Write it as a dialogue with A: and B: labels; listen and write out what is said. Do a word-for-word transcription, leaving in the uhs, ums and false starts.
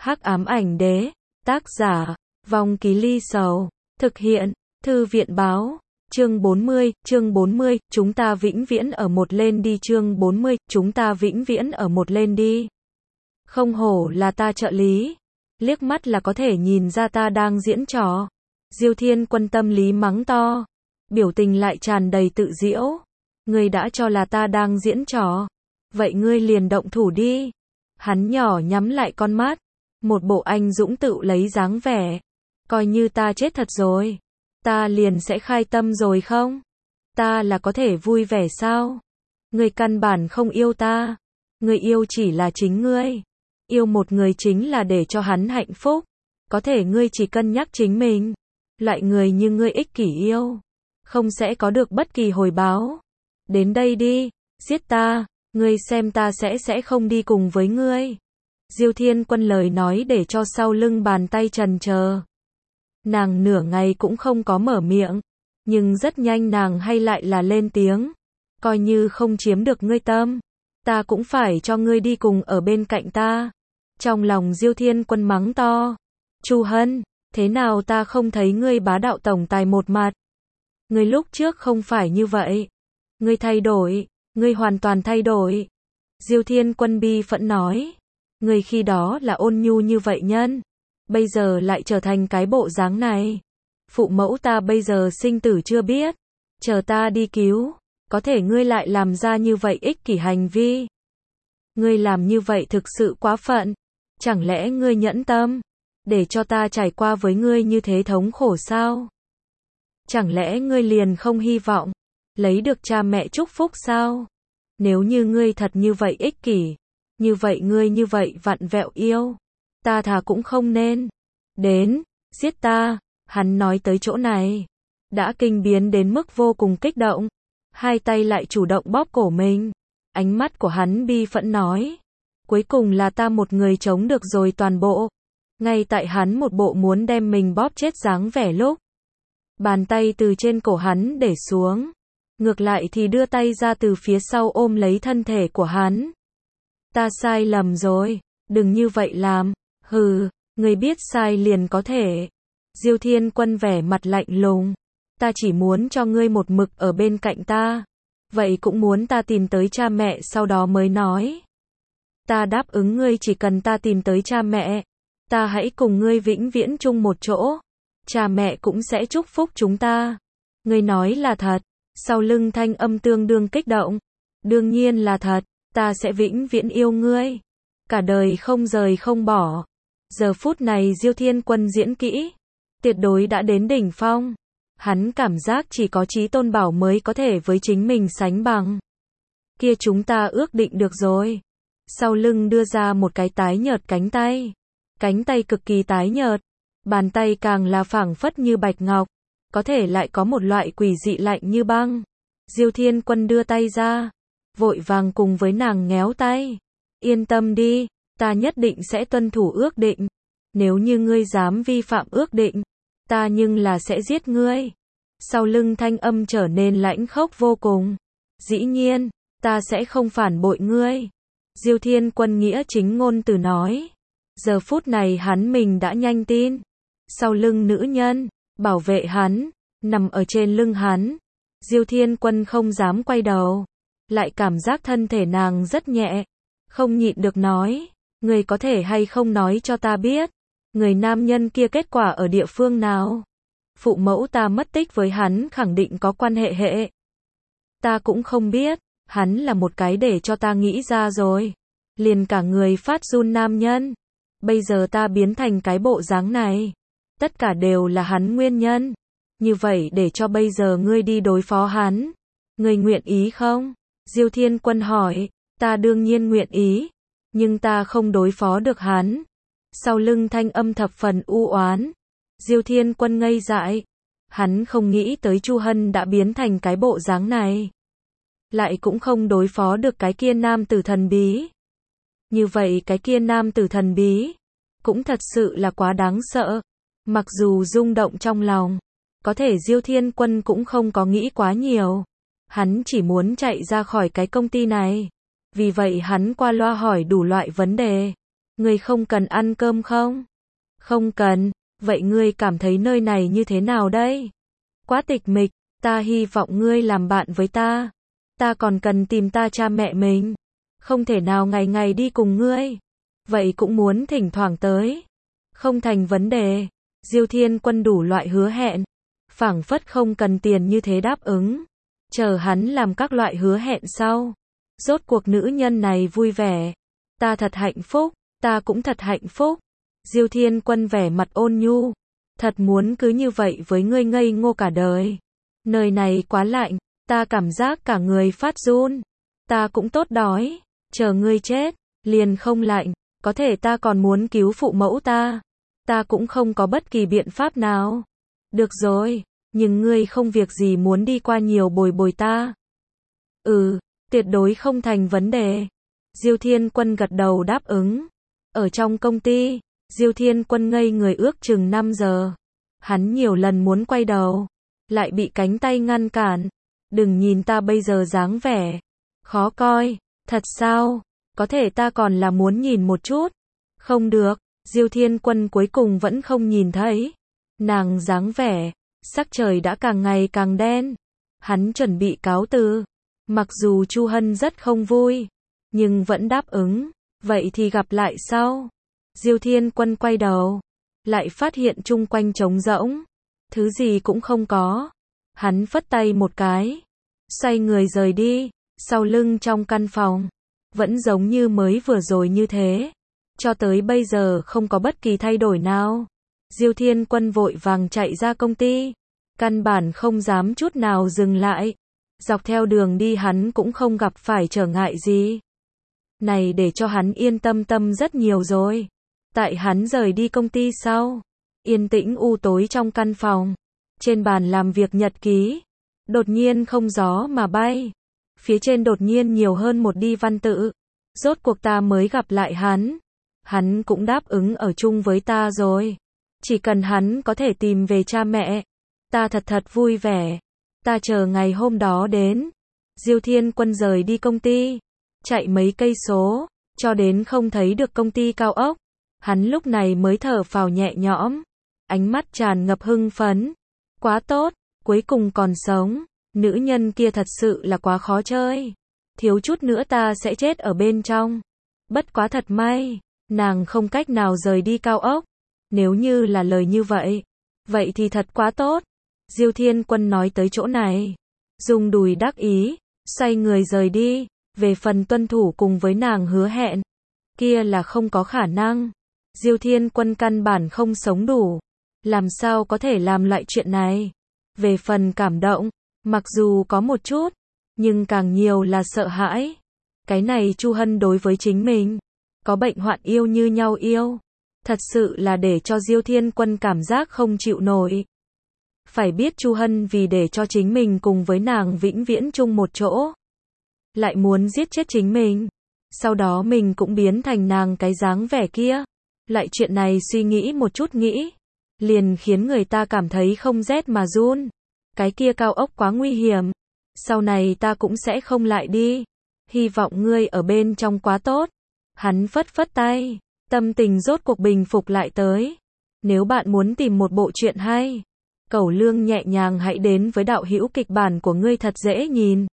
A: Hắc ám ảnh đế, tác giả, Vong Ký Ly Sầu, thực hiện, Thư viện báo, chương bốn mươi, chương bốn mươi, chúng ta vĩnh viễn ở một lên đi chương bốn mươi, chúng ta vĩnh viễn ở một lên đi. Không hổ là ta trợ lý, liếc mắt là có thể nhìn ra ta đang diễn trò. Diêu Thiên Quân tâm lý mắng to, biểu tình lại tràn đầy tự giễu. Ngươi đã cho là ta đang diễn trò, vậy ngươi liền động thủ đi. Hắn nhỏ nhắm lại con mắt, một bộ anh dũng tự lấy dáng vẻ. Coi như ta chết thật rồi, ta liền sẽ khai tâm rồi không? Ta là có thể vui vẻ sao? Ngươi căn bản không yêu ta, ngươi yêu chỉ là chính ngươi. Yêu một người chính là để cho hắn hạnh phúc. Có thể ngươi chỉ cân nhắc chính mình. Loại người như ngươi ích kỷ yêu, không sẽ có được bất kỳ hồi báo. Đến đây đi, giết ta, ngươi xem ta sẽ sẽ không đi cùng với ngươi. Diêu Thiên Quân lời nói để cho sau lưng bàn tay trần chờ. Nàng nửa ngày cũng không có mở miệng, nhưng rất nhanh nàng hay lại là lên tiếng. Coi như không chiếm được ngươi tâm, ta cũng phải cho ngươi đi cùng ở bên cạnh ta. Trong lòng Diêu Thiên Quân mắng to. Chu Hân, thế nào ta không thấy ngươi bá đạo tổng tài một mặt? Ngươi lúc trước không phải như vậy. Ngươi thay đổi, ngươi hoàn toàn thay đổi. Diêu Thiên Quân bi phẫn nói. Ngươi khi đó là ôn nhu như vậy nhân, bây giờ lại trở thành cái bộ dáng này. Phụ mẫu ta bây giờ sinh tử chưa biết, chờ ta đi cứu, có thể ngươi lại làm ra như vậy ích kỷ hành vi. Ngươi làm như vậy thực sự quá phận, chẳng lẽ ngươi nhẫn tâm, để cho ta trải qua với ngươi như thế thống khổ sao? Chẳng lẽ ngươi liền không hy vọng, lấy được cha mẹ chúc phúc sao? Nếu như ngươi thật như vậy ích kỷ, như vậy ngươi như vậy vặn vẹo yêu, ta thà cũng không nên. Đến, giết ta, hắn nói tới chỗ này, đã kinh biến đến mức vô cùng kích động, hai tay lại chủ động bóp cổ mình, ánh mắt của hắn bi phẫn nói, cuối cùng là ta một người chống được rồi toàn bộ. Ngay tại hắn một bộ muốn đem mình bóp chết dáng vẻ lúc, bàn tay từ trên cổ hắn để xuống, ngược lại thì đưa tay ra từ phía sau ôm lấy thân thể của hắn. Ta sai lầm rồi, đừng như vậy làm, hừ, ngươi biết sai liền có thể. Diêu Thiên Quân vẻ mặt lạnh lùng, ta chỉ muốn cho ngươi một mực ở bên cạnh ta, vậy cũng muốn ta tìm tới cha mẹ sau đó mới nói. Ta đáp ứng ngươi chỉ cần ta tìm tới cha mẹ, ta hãy cùng ngươi vĩnh viễn chung một chỗ, cha mẹ cũng sẽ chúc phúc chúng ta. Ngươi nói là thật? Sau lưng thanh âm tương đương kích động. Đương nhiên là thật, ta sẽ vĩnh viễn yêu ngươi, cả đời không rời không bỏ. Giờ phút này Diêu Thiên Quân diễn kỹ, tuyệt đối đã đến đỉnh phong. Hắn cảm giác chỉ có Chí Tôn Bảo mới có thể với chính mình sánh bằng. Kia chúng ta ước định được rồi. Sau lưng đưa ra một cái tái nhợt cánh tay. Cánh tay cực kỳ tái nhợt, bàn tay càng là phảng phất như bạch ngọc, có thể lại có một loại quỷ dị lạnh như băng. Diêu Thiên Quân đưa tay ra, vội vàng cùng với nàng nhéo tay. Yên tâm đi, ta nhất định sẽ tuân thủ ước định. Nếu như ngươi dám vi phạm ước định, ta nhưng là sẽ giết ngươi. Sau lưng thanh âm trở nên lãnh khốc vô cùng. Dĩ nhiên, ta sẽ không phản bội ngươi. Diêu Thiên Quân nghĩa chính ngôn từ nói. Giờ phút này hắn mình đã nhanh tin. Sau lưng nữ nhân, bảo vệ hắn, nằm ở trên lưng hắn. Diêu Thiên Quân không dám quay đầu, lại cảm giác thân thể nàng rất nhẹ, không nhịn được nói, người có thể hay không nói cho ta biết, người nam nhân kia kết quả ở địa phương nào? Phụ mẫu ta mất tích với hắn khẳng định có quan hệ hệ. Ta cũng không biết, hắn là một cái để cho ta nghĩ ra rồi. Liền cả người phát run nam nhân. Bây giờ ta biến thành cái bộ dáng này, tất cả đều là hắn nguyên nhân. Như vậy để cho bây giờ ngươi đi đối phó hắn, ngươi nguyện ý không? Diêu Thiên Quân hỏi. Ta đương nhiên nguyện ý, nhưng ta không đối phó được hắn. Sau lưng thanh âm thập phần u oán. Diêu Thiên Quân ngây dại, hắn không nghĩ tới Chu Hân đã biến thành cái bộ dáng này, lại cũng không đối phó được cái kia nam tử thần bí. Như vậy cái kia nam tử thần bí cũng thật sự là quá đáng sợ. Mặc dù rung động trong lòng, có thể Diêu Thiên Quân cũng không có nghĩ quá nhiều. Hắn chỉ muốn chạy ra khỏi cái công ty này. Vì vậy hắn qua loa hỏi đủ loại vấn đề. Ngươi không cần ăn cơm không? Không cần, vậy ngươi cảm thấy nơi này như thế nào đây? Quá tịch mịch, ta hy vọng ngươi làm bạn với ta. Ta còn cần tìm ta cha mẹ mình. Không thể nào ngày ngày đi cùng ngươi. Vậy cũng muốn thỉnh thoảng tới. Không thành vấn đề. Diêu Thiên Quân đủ loại hứa hẹn. Phảng phất không cần tiền như thế đáp ứng. Chờ hắn làm các loại hứa hẹn sau. Rốt cuộc nữ nhân này vui vẻ. Ta thật hạnh phúc, ta cũng thật hạnh phúc. Diêu Thiên Quân vẻ mặt ôn nhu. Thật muốn cứ như vậy với ngươi ngây ngô cả đời. Nơi này quá lạnh, ta cảm giác cả người phát run. Ta cũng tốt đói, chờ ngươi chết, liền không lạnh, có thể ta còn muốn cứu phụ mẫu ta. Ta cũng không có bất kỳ biện pháp nào. Được rồi, nhưng ngươi không việc gì muốn đi qua nhiều bồi bồi ta. Ừ, tuyệt đối không thành vấn đề. Diêu Thiên Quân gật đầu đáp ứng. Ở trong công ty, Diêu Thiên Quân ngây người ước chừng năm giờ. Hắn nhiều lần muốn quay đầu, lại bị cánh tay ngăn cản. Đừng nhìn ta bây giờ dáng vẻ khó coi, thật sao? Có thể ta còn là muốn nhìn một chút. Không được, Diêu Thiên Quân cuối cùng vẫn không nhìn thấy. Nàng dáng vẻ, sắc trời đã càng ngày càng đen. Hắn chuẩn bị cáo từ. Mặc dù Chu Hân rất không vui, nhưng vẫn đáp ứng. Vậy thì gặp lại sau. Diêu Thiên Quân quay đầu, lại phát hiện chung quanh trống rỗng. Thứ gì cũng không có. Hắn phất tay một cái, xoay người rời đi. Sau lưng trong căn phòng, vẫn giống như mới vừa rồi như thế. Cho tới bây giờ không có bất kỳ thay đổi nào. Diêu Thiên Quân vội vàng chạy ra công ty. Căn bản không dám chút nào dừng lại. Dọc theo đường đi hắn cũng không gặp phải trở ngại gì. Này để cho hắn yên tâm tâm rất nhiều rồi. Tại hắn rời đi công ty sau, yên tĩnh u tối trong căn phòng. Trên bàn làm việc nhật ký, đột nhiên không gió mà bay. Phía trên đột nhiên nhiều hơn một đi văn tự. Rốt cuộc ta mới gặp lại hắn. Hắn cũng đáp ứng ở chung với ta rồi. Chỉ cần hắn có thể tìm về cha mẹ, ta thật thật vui vẻ. Ta chờ ngày hôm đó đến. Diêu Thiên Quân rời đi công ty, chạy mấy cây số, cho đến không thấy được công ty cao ốc. Hắn lúc này mới thở phào nhẹ nhõm, ánh mắt tràn ngập hưng phấn. Quá tốt, cuối cùng còn sống. Nữ nhân kia thật sự là quá khó chơi. Thiếu chút nữa ta sẽ chết ở bên trong. Bất quá thật may, nàng không cách nào rời đi cao ốc. Nếu như là lời như vậy, vậy thì thật quá tốt. Diêu Thiên Quân nói tới chỗ này, dùng đùi đắc ý, xoay người rời đi. Về phần tuân thủ cùng với nàng hứa hẹn, kia là không có khả năng. Diêu Thiên Quân căn bản không sống đủ, làm sao có thể làm loại chuyện này. Về phần cảm động, mặc dù có một chút, nhưng càng nhiều là sợ hãi. Cái này Chu Hân đối với chính mình, có bệnh hoạn yêu như nhau yêu. Thật sự là để cho Diêu Thiên Quân cảm giác không chịu nổi. Phải biết Chu Hân vì để cho chính mình cùng với nàng vĩnh viễn chung một chỗ, lại muốn giết chết chính mình. Sau đó mình cũng biến thành nàng cái dáng vẻ kia. Lại chuyện này suy nghĩ một chút nghĩ, liền khiến người ta cảm thấy không rét mà run. Cái kia cao ốc quá nguy hiểm. Sau này ta cũng sẽ không lại đi. Hy vọng ngươi ở bên trong quá tốt. Hắn phất phất tay, tâm tình rốt cuộc bình phục lại tới. Nếu bạn muốn tìm một bộ truyện hay, Cẩu Lương nhẹ nhàng hãy đến với đạo hữu kịch bản của ngươi thật dễ nhìn.